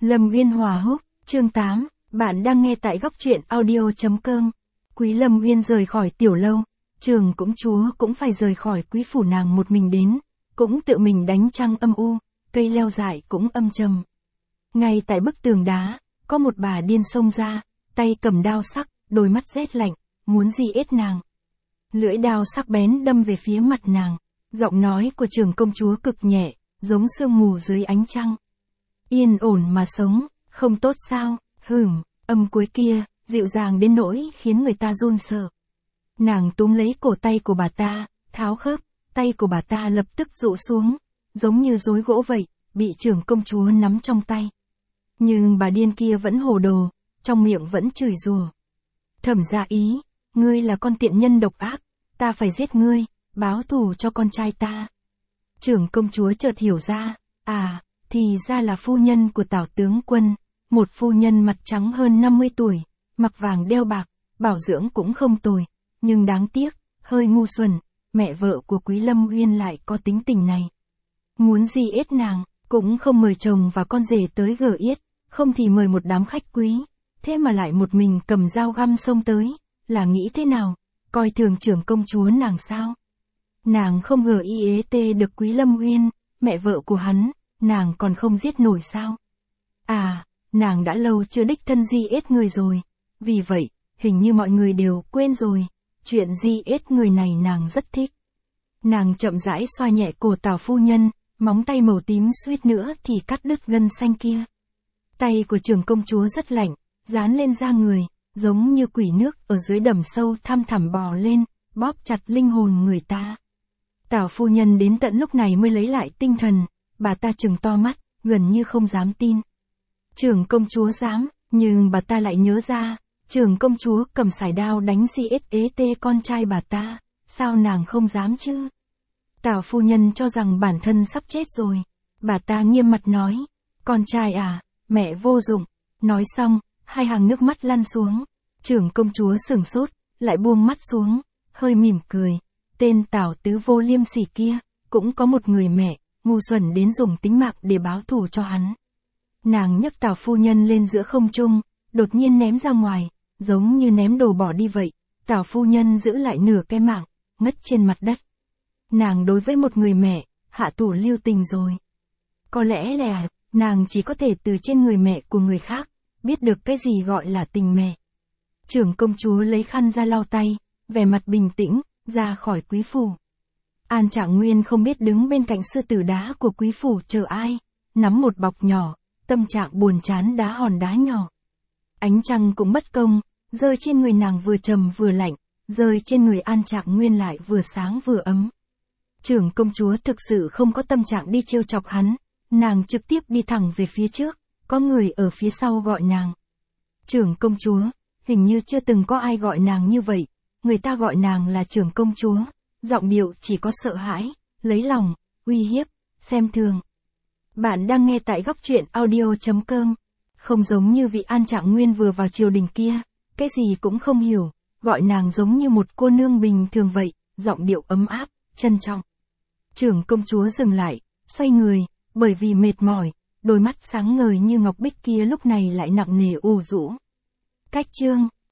Lâm Uyên Hòa Húc, chương 8, bạn đang nghe tại góc truyện audio.com. Quý Lâm Uyên rời khỏi tiểu lâu, Trường Công Chúa cũng phải rời khỏi quý phủ nàng một mình đến, cũng tự mình đánh trăng âm u, cây leo dại cũng âm trầm. Ngay tại bức tường đá, có một bà điên xông ra, tay cầm đao sắc, đôi mắt rét lạnh, muốn di ết nàng. Lưỡi đao sắc bén đâm về phía mặt nàng, giọng nói của Trường Công Chúa cực nhẹ, giống sương mù dưới ánh trăng. Yên ổn mà sống, không tốt sao, âm cuối kia, dịu dàng đến nỗi khiến người ta run sợ. Nàng túm lấy cổ tay của bà ta, tháo khớp, tay của bà ta lập tức rụ xuống, giống như rối gỗ vậy, bị Trưởng Công Chúa nắm trong tay. Nhưng bà điên kia vẫn hồ đồ, trong miệng vẫn chửi rủa. Thẩm Gia Ý, ngươi là con tiện nhân độc ác, ta phải giết ngươi, báo thù cho con trai ta. Trưởng Công Chúa chợt hiểu ra, thì ra là phu nhân của Tào tướng quân, một phu nhân mặt trắng hơn 50 tuổi, mặc vàng đeo bạc, bảo dưỡng cũng không tồi, nhưng đáng tiếc, hơi ngu xuẩn, mẹ vợ của Quý Lâm Uyên lại có tính tình này. Muốn gì ết nàng, cũng không mời chồng và con rể tới gờ yết, không thì mời một đám khách quý, thế mà lại một mình cầm dao găm xông tới, là nghĩ thế nào, coi thường Trưởng Công Chúa nàng sao? Nàng không giết được Quý Lâm Uyên, mẹ vợ của hắn, nàng còn không giết nổi sao? Nàng đã lâu chưa đích thân di ết người rồi, vì vậy, hình như mọi người đều quên rồi, chuyện di ết người này nàng rất thích. Nàng chậm rãi xoa nhẹ cổ Tào phu nhân, móng tay màu tím suýt nữa thì cắt đứt gân xanh kia. Tay của Trưởng Công Chúa rất lạnh, dán lên da người, giống như quỷ nước ở dưới đầm sâu thăm thẳm bò lên, bóp chặt linh hồn người ta. Tào phu nhân đến tận lúc này mới lấy lại tinh thần, bà ta trừng to mắt, gần như không dám tin. Trưởng Công Chúa dám, nhưng bà ta lại nhớ ra, Trưởng Công Chúa cầm sải đao đánh CSET con trai bà ta, sao nàng không dám chứ? Tào phu nhân cho rằng bản thân sắp chết rồi, bà ta nghiêm mặt nói, con trai mẹ vô dụng. Nói xong, hai hàng nước mắt lăn xuống, Trưởng Công Chúa sửng sốt, lại buông mắt xuống, hơi mỉm cười, tên Tào tứ vô liêm sỉ kia, cũng có một người mẹ, ngu xuẩn đến dùng tính mạng để báo thù cho hắn. Nàng nhấc Tào phu nhân lên giữa không trung, đột nhiên ném ra ngoài, giống như ném đồ bỏ đi vậy, Tào phu nhân giữ lại nửa cái mạng, ngất trên mặt đất. Nàng đối với một người mẹ, hạ thủ lưu tình rồi. Có lẽ là, nàng chỉ có thể từ trên người mẹ của người khác, biết được cái gì gọi là tình mẹ. Trưởng Công Chúa lấy khăn ra lau tay, vẻ mặt bình tĩnh, ra khỏi quý phủ. An Trạng Nguyên không biết đứng bên cạnh sư tử đá của quý phủ chờ ai, nắm một bọc nhỏ, tâm trạng buồn chán đá hòn đá nhỏ. Ánh trăng cũng bất công, rơi trên người nàng vừa trầm vừa lạnh, rơi trên người An Trạng Nguyên lại vừa sáng vừa ấm. Trưởng Công Chúa thực sự không có tâm trạng đi trêu chọc hắn, nàng trực tiếp đi thẳng về phía trước, có người ở phía sau gọi nàng. Trưởng Công Chúa, hình như chưa từng có ai gọi nàng như vậy, người ta gọi nàng là Trưởng Công Chúa, giọng điệu chỉ có sợ hãi, lấy lòng, uy hiếp, xem thường. Bạn đang nghe tại góc truyện audio.com, không giống như vị An Trạng Nguyên vừa vào triều đình kia, cái gì cũng không hiểu, gọi nàng giống như một cô nương bình thường vậy, giọng điệu ấm áp, trân trọng. Trưởng Công Chúa dừng lại, xoay người, bởi vì mệt mỏi, đôi mắt sáng ngời như ngọc bích kia lúc này lại nặng nề u rũ. Cách chương